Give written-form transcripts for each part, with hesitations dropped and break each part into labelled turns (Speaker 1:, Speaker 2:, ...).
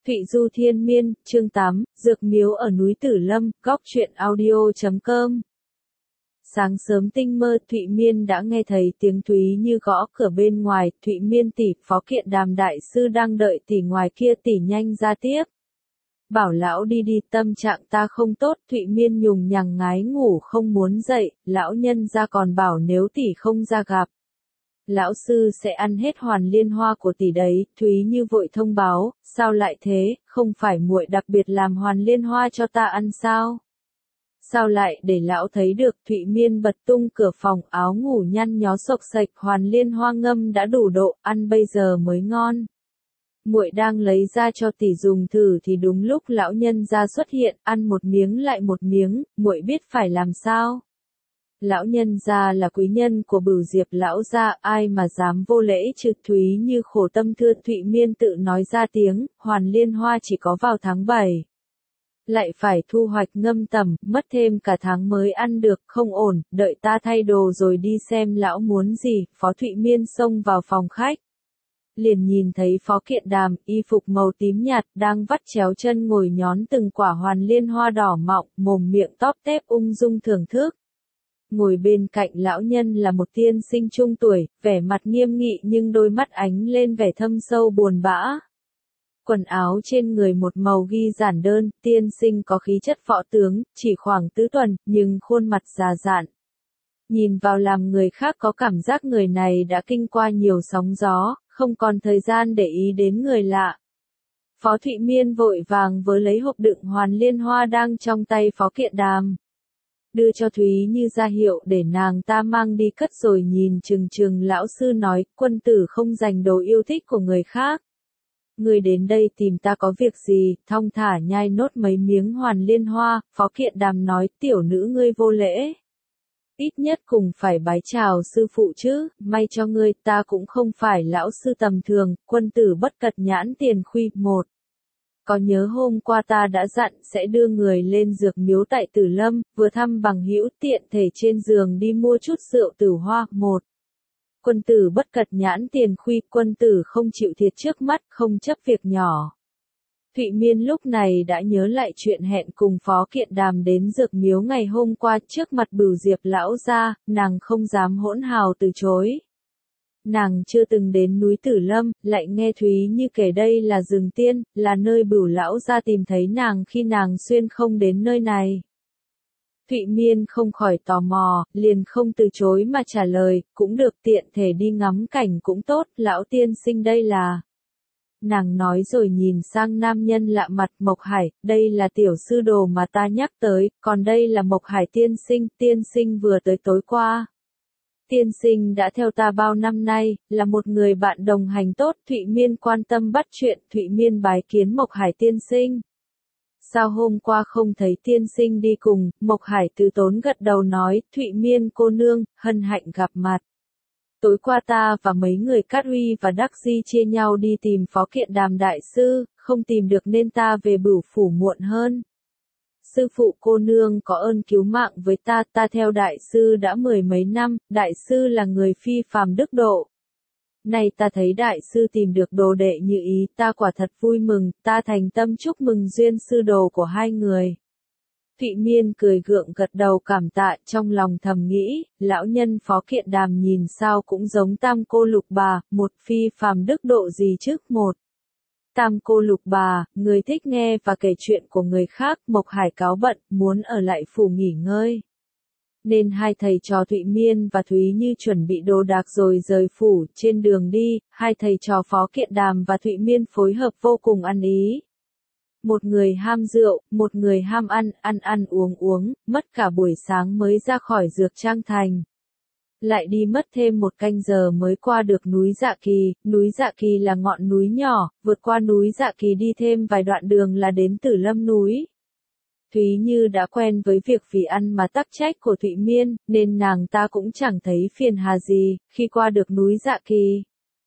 Speaker 1: Thụy Du Thiên Miên, chương 8, Dược Miếu ở núi Tử Lâm, góc truyện audio.com. Sáng sớm tinh mơ, Thụy Miên đã nghe thấy tiếng Thúy Như gõ cửa bên ngoài. Thụy Miên tỷ, Phó Kiện Đàm đại sư đang đợi tỷ ngoài kia, tỷ nhanh ra tiếp. Bảo lão đi đi, tâm trạng ta không tốt. Thụy Miên nhùng nhằng ngái ngủ không muốn dậy, lão nhân ra còn bảo nếu tỷ không ra gặp, lão sư sẽ ăn hết hoàn liên hoa của tỷ đấy. Thúy Như vội thông báo, sao lại thế, không phải muội đặc biệt làm hoàn liên hoa cho ta ăn sao? Sao lại để lão thấy được? Thụy Miên bật tung cửa phòng, áo ngủ nhăn nhó xộc xệch, hoàn liên hoa ngâm đã đủ độ, ăn bây giờ mới ngon. Muội đang lấy ra cho tỷ dùng thử thì đúng lúc lão nhân gia xuất hiện, ăn một miếng lại một miếng, muội biết phải làm sao? Lão nhân gia là quý nhân của Bửu Diệp lão gia, ai mà dám vô lễ chứ? Thúy Như khổ tâm thưa. Thụy Miên tự nói ra tiếng, hoàn liên hoa chỉ có vào tháng 7. Lại phải thu hoạch ngâm tẩm, mất thêm cả tháng mới ăn được, không ổn, đợi ta thay đồ rồi đi xem lão muốn gì. Phó Thụy Miên xông vào phòng khách, liền nhìn thấy Phó Kiện Đàm, y phục màu tím nhạt, đang vắt chéo chân ngồi nhón từng quả hoàn liên hoa đỏ mọng, mồm miệng tóp tép ung dung thưởng thức. Ngồi bên cạnh lão nhân là một tiên sinh trung tuổi, vẻ mặt nghiêm nghị nhưng đôi mắt ánh lên vẻ thâm sâu buồn bã. Quần áo trên người một màu ghi giản đơn, tiên sinh có khí chất võ tướng, chỉ khoảng tứ tuần, nhưng khuôn mặt già dặn. Nhìn vào làm người khác có cảm giác người này đã kinh qua nhiều sóng gió, không còn thời gian để ý đến người lạ. Phó Thụy Miên vội vàng vớ lấy hộp đựng hoàn liên hoa đang trong tay Phó Kiện Đàm, đưa cho Thúy Như ra hiệu để nàng ta mang đi cất, rồi nhìn chừng chừng lão sư nói, quân tử không giành đồ yêu thích của người khác. Người đến đây tìm ta có việc gì? Thong thả nhai nốt mấy miếng hoàn liên hoa. Phó Kiện Đàm nói, tiểu nữ ngươi vô lễ, ít nhất cùng phải bái chào sư phụ chứ, may cho ngươi, ta cũng không phải lão sư tầm thường. Quân tử bất cật nhãn tiền khuy. Một, có nhớ hôm qua ta đã dặn sẽ đưa người lên dược miếu tại Tử Lâm, vừa thăm bằng hữu tiện thể trên giường đi mua chút rượu tử hoa. Một, quân tử bất cật nhãn tiền khuy, quân tử không chịu thiệt trước mắt, không chấp việc nhỏ. Thụy Miên lúc này đã nhớ lại chuyện hẹn cùng Phó Kiện Đàm đến dược miếu ngày hôm qua, trước mặt Bửu Diệp lão gia, nàng không dám hỗn hào từ chối. Nàng chưa từng đến núi Tử Lâm, lại nghe Thúy Như kể đây là rừng tiên, là nơi Bửu lão gia tìm thấy nàng khi nàng xuyên không đến nơi này. Thụy Miên không khỏi tò mò, liền không từ chối mà trả lời, cũng được, tiện thể đi ngắm cảnh cũng tốt. Lão tiên sinh đây là... Nàng nói rồi nhìn sang nam nhân lạ mặt, Mộc Hải, đây là tiểu sư đồ mà ta nhắc tới, còn đây là Mộc Hải tiên sinh vừa tới tối qua. Tiên sinh đã theo ta bao năm nay, là một người bạn đồng hành tốt. Thụy Miên quan tâm bắt chuyện. Thụy Miên bái kiến Mộc Hải tiên sinh. Sao hôm qua không thấy tiên sinh đi cùng? Mộc Hải từ tốn gật đầu nói, Thụy Miên cô nương, hân hạnh gặp mặt. Tối qua ta và mấy người Cát Huy và Đắc Di chia nhau đi tìm Phó Kiện Đàm đại sư, không tìm được nên ta về Bửu phủ muộn hơn. Sư phụ cô nương có ơn cứu mạng với ta, ta theo đại sư đã 10 mấy năm, đại sư là người phi phàm đức độ. Nay ta thấy đại sư tìm được đồ đệ như ý, ta quả thật vui mừng, ta thành tâm chúc mừng duyên sư đồ của hai người. Thụy Miên cười gượng gật đầu cảm tạ, trong lòng thầm nghĩ, lão nhân Phó Kiện Đàm nhìn sao cũng giống Tam cô lục bà, một phi phàm đức độ gì chứ. Một, Tam cô lục bà, người thích nghe và kể chuyện của người khác. Mộc Hải cáo bận, muốn ở lại phủ nghỉ ngơi, nên hai thầy trò Thụy Miên và Thúy Như chuẩn bị đồ đạc rồi rời phủ. Trên đường đi, hai thầy trò Phó Kiện Đàm và Thụy Miên phối hợp vô cùng ăn ý. Một người ham rượu, một người ham ăn uống, mất cả buổi sáng mới ra khỏi Dược Trang thành. Lại đi mất thêm một canh giờ mới qua được núi Dạ Kỳ. Núi Dạ Kỳ là ngọn núi nhỏ, vượt qua núi Dạ Kỳ đi thêm vài đoạn đường là đến Tử Lâm núi. Thúy Như đã quen với việc vì ăn mà tắc trách của Thụy Miên, nên nàng ta cũng chẳng thấy phiền hà gì khi qua được núi Dạ Kỳ.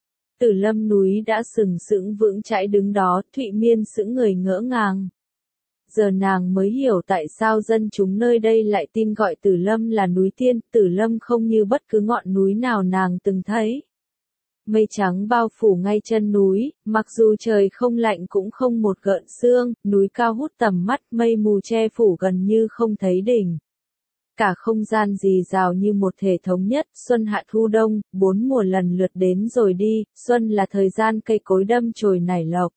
Speaker 1: Tử Lâm núi đã sừng sững vững chãi đứng đó. Thụy Miên sững người ngỡ ngàng. Giờ nàng mới hiểu tại sao dân chúng nơi đây lại tin gọi Tử Lâm là núi tiên. Tử Lâm không như bất cứ ngọn núi nào nàng từng thấy, Mây trắng bao phủ ngay chân núi, mặc dù trời không lạnh cũng không một gợn sương, núi cao hút tầm mắt, mây mù che phủ gần như không thấy đỉnh. Cả không gian rì rào như một thể thống nhất, xuân hạ thu đông, 4 mùa lần lượt đến rồi đi, xuân là thời gian cây cối đâm chồi nảy lộc.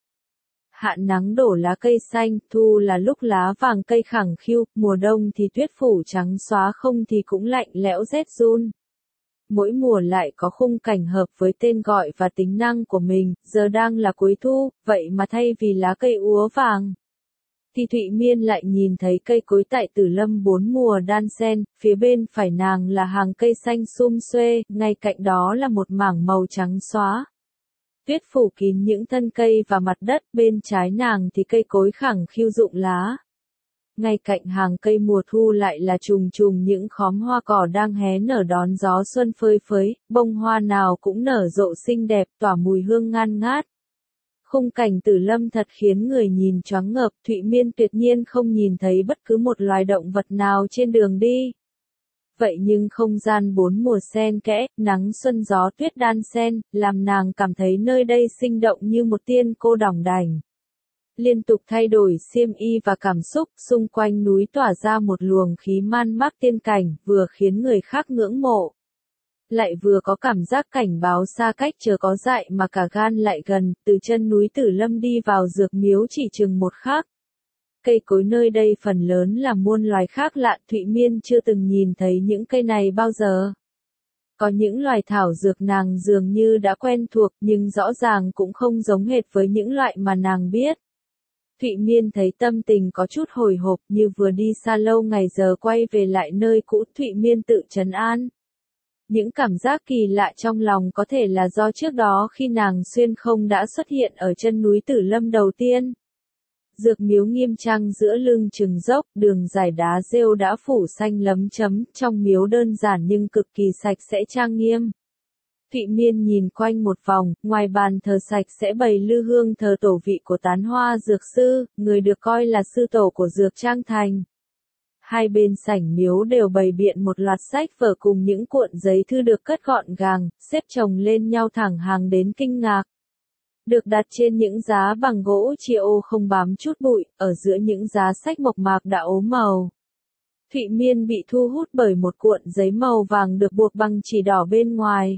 Speaker 1: Hạ nắng đổ lá cây xanh, thu là lúc lá vàng cây khẳng khiu, mùa đông thì tuyết phủ trắng xóa, không thì cũng lạnh lẽo rét run. Mỗi mùa lại có khung cảnh hợp với tên gọi và tính năng của mình, giờ đang là cuối thu, vậy mà thay vì lá cây úa vàng, thì Thụy Miên lại nhìn thấy cây cối tại Tử Lâm 4 mùa đan xen, phía bên phải nàng là hàng cây xanh sum xuê, ngay cạnh đó là một mảng màu trắng xóa. Tuyết phủ kín những thân cây và mặt đất, bên trái nàng thì cây cối khẳng khiu rụng lá. Ngay cạnh hàng cây mùa thu lại là trùng trùng những khóm hoa cỏ đang hé nở đón gió xuân phơi phới, bông hoa nào cũng nở rộ xinh đẹp, tỏa mùi hương ngan ngát. Khung cảnh Tử Lâm thật khiến người nhìn choáng ngợp, Thụy Miên tuyệt nhiên không nhìn thấy bất cứ một loài động vật nào trên đường đi. Vậy nhưng không gian 4 mùa xen kẽ, nắng xuân gió tuyết đan xen, làm nàng cảm thấy nơi đây sinh động như một tiên cô đỏng đành. Liên tục thay đổi xiêm y và cảm xúc, xung quanh núi tỏa ra một luồng khí man mác tiên cảnh, vừa khiến người khác ngưỡng mộ, lại vừa có cảm giác cảnh báo xa cách chớ có dại mà cả gan lại gần. Từ chân núi Tử Lâm đi vào dược miếu chỉ chừng một khắc. Cây cối nơi đây phần lớn là muôn loài khác lạ, Thụy Miên chưa từng nhìn thấy những cây này bao giờ. Có những loài thảo dược nàng dường như đã quen thuộc, nhưng rõ ràng cũng không giống hệt với những loại mà nàng biết. Thụy Miên thấy tâm tình có chút hồi hộp, như vừa đi xa lâu ngày giờ quay về lại nơi cũ. Thụy Miên tự trấn an. Những cảm giác kỳ lạ trong lòng có thể là do trước đó khi nàng xuyên không đã xuất hiện ở chân núi Tử Lâm đầu tiên. Dược miếu nghiêm trang giữa lưng chừng dốc, đường dài đá rêu đã phủ xanh lấm chấm, trong miếu đơn giản nhưng cực kỳ sạch sẽ trang nghiêm. Thụy Miên nhìn quanh một vòng, ngoài bàn thờ sạch sẽ bày lư hương thờ tổ vị của Tán Hoa dược sư, người được coi là sư tổ của dược Trang Thành. Hai bên sảnh miếu đều bày biện một loạt sách vở cùng những cuộn giấy thư được cất gọn gàng, xếp chồng lên nhau thẳng hàng đến kinh ngạc. Được đặt trên những giá bằng gỗ chiêu không bám chút bụi, ở giữa những giá sách mộc mạc đã ố màu. Thụy Miên bị thu hút bởi một cuộn giấy màu vàng được buộc bằng chỉ đỏ bên ngoài.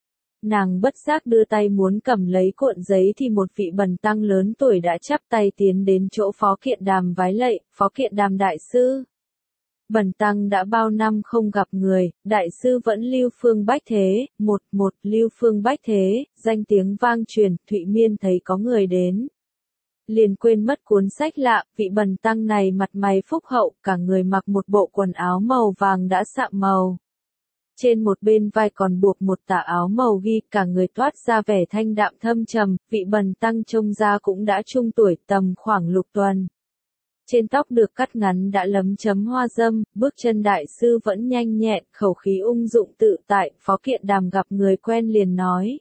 Speaker 1: Nàng bất giác đưa tay muốn cầm lấy cuộn giấy thì một vị bần tăng lớn tuổi đã chắp tay tiến đến chỗ Phó Kiện Đàm vái lạy. Phó Kiện Đàm đại sư. Bần tăng đã bao năm không gặp người, đại sư vẫn lưu phương bách thế. Một lưu phương bách thế, danh tiếng vang truyền. Thụy Miên thấy có người đến, liền quên mất cuốn sách lạ. Vị bần tăng này mặt mày phúc hậu, cả người mặc một bộ quần áo màu vàng đã sạm màu. Trên một bên vai còn buộc một tà áo màu ghi, cả người toát ra vẻ thanh đạm thâm trầm. Vị bần tăng trông ra cũng đã trung tuổi, tầm khoảng lục tuần. Trên tóc được cắt ngắn đã lấm chấm hoa dâm, bước chân đại sư vẫn nhanh nhẹn, khẩu khí ung dụng tự tại. Phó Kiện Đàm gặp người quen liền nói: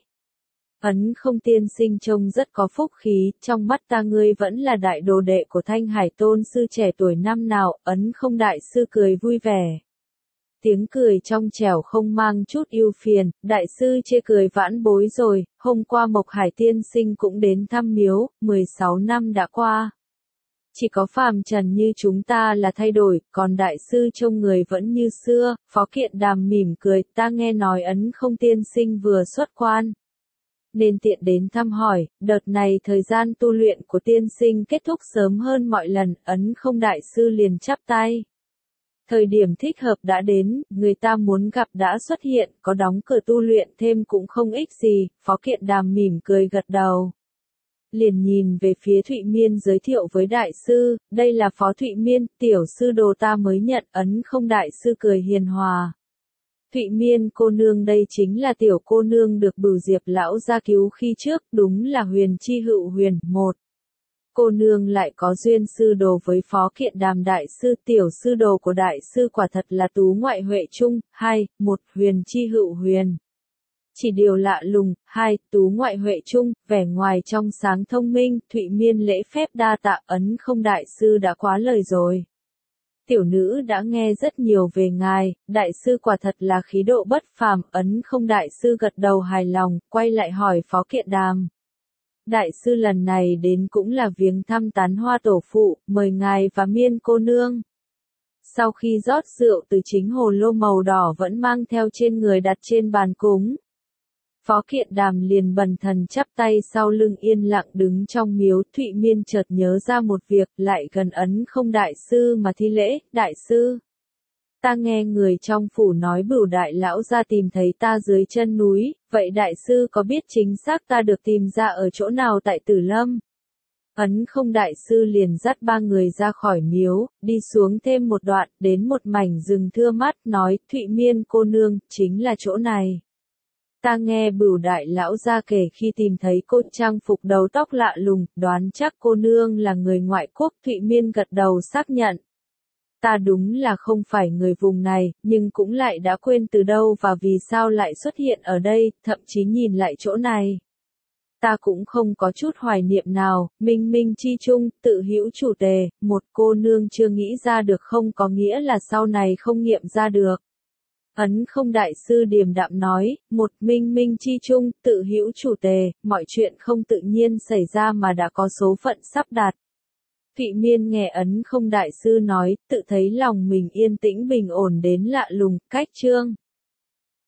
Speaker 1: Ấn Không tiên sinh trông rất có phúc khí, trong mắt ta ngươi vẫn là đại đồ đệ của Thanh Hải tôn sư trẻ tuổi năm nào. Ấn Không đại sư cười vui vẻ. Tiếng cười trong trẻo không mang chút ưu phiền. Đại sư chê cười vãn bối rồi, hôm qua Mộc Hải tiên sinh cũng đến thăm miếu, 16 năm đã qua. Chỉ có phàm trần như chúng ta là thay đổi, còn đại sư trông người vẫn như xưa. Phó Kiện Đàm mỉm cười, ta nghe nói Ấn Không tiên sinh vừa xuất quan, nên tiện đến thăm hỏi. Đợt này thời gian tu luyện của tiên sinh kết thúc sớm hơn mọi lần. Ấn Không đại sư liền chắp tay. Thời điểm thích hợp đã đến, người ta muốn gặp đã xuất hiện, có đóng cửa tu luyện thêm cũng không ích gì. Phó Kiện Đàm mỉm cười gật đầu. Liền nhìn về phía Thụy Miên giới thiệu với đại sư, đây là Phó Thụy Miên, tiểu sư đồ ta mới nhận. Ấn Không đại sư cười hiền hòa. Thụy Miên cô nương đây chính là tiểu cô nương được Bửu Diệp lão gia cứu khi trước, đúng là Huyền Chi Hựu Huyền. Một cô nương lại có duyên sư đồ với Phó Kiện Đàm đại sư, tiểu sư đồ của đại sư quả thật là tú ngoại huệ trung. Một Huyền Chi Hựu Huyền. Chỉ điều lạ lùng. Tú ngoại huệ trung, vẻ ngoài trong sáng thông minh. Thụy Miên lễ phép đa tạ. Ấn Không đại sư đã quá lời rồi. tiểu nữ đã nghe rất nhiều về ngài, đại sư quả thật là khí độ bất phàm. Ấn không đại sư gật đầu hài lòng, quay lại hỏi Phó Kiện Đàm. Đại sư lần này đến cũng là viếng thăm Tán Hoa tổ phụ, mời ngài và Miên cô nương. Sau khi rót rượu từ chính hồ lô màu đỏ vẫn mang theo trên người đặt trên bàn cúng. Phó Kiện Đàm liền bần thần chắp tay sau lưng yên lặng đứng trong miếu. Thụy Miên chợt nhớ ra một việc, lại gần Ấn không đại sư mà thi lễ. Đại sư, ta nghe người trong phủ nói Bửu đại lão ra tìm thấy ta dưới chân núi, vậy đại sư có biết chính xác ta được tìm ra ở chỗ nào tại Tử Lâm? Ấn không đại sư liền dắt ba người ra khỏi miếu, đi xuống thêm một đoạn, đến một mảnh rừng thưa mát, nói, Thụy Miên cô nương, chính là chỗ này. Ta nghe Bửu đại lão ra kể khi tìm thấy cô trang phục đầu tóc lạ lùng, đoán chắc cô nương là người ngoại quốc. Thụy Miên gật đầu xác nhận. Ta đúng là không phải người vùng này, nhưng cũng lại đã quên từ đâu và vì sao lại xuất hiện ở đây, thậm chí nhìn lại chỗ này. Ta cũng không có chút hoài niệm nào, minh minh chi chung, tự hữu chủ tề, một cô nương chưa nghĩ ra được không có nghĩa là sau này không nghiệm ra được. Ấn không đại sư điềm đạm nói, một minh minh chi chung, tự hữu chủ tề, mọi chuyện không tự nhiên xảy ra mà đã có số phận sắp đặt. Thụy Miên nghe Ấn không đại sư nói, tự thấy lòng mình yên tĩnh bình ổn đến lạ lùng. Cách chương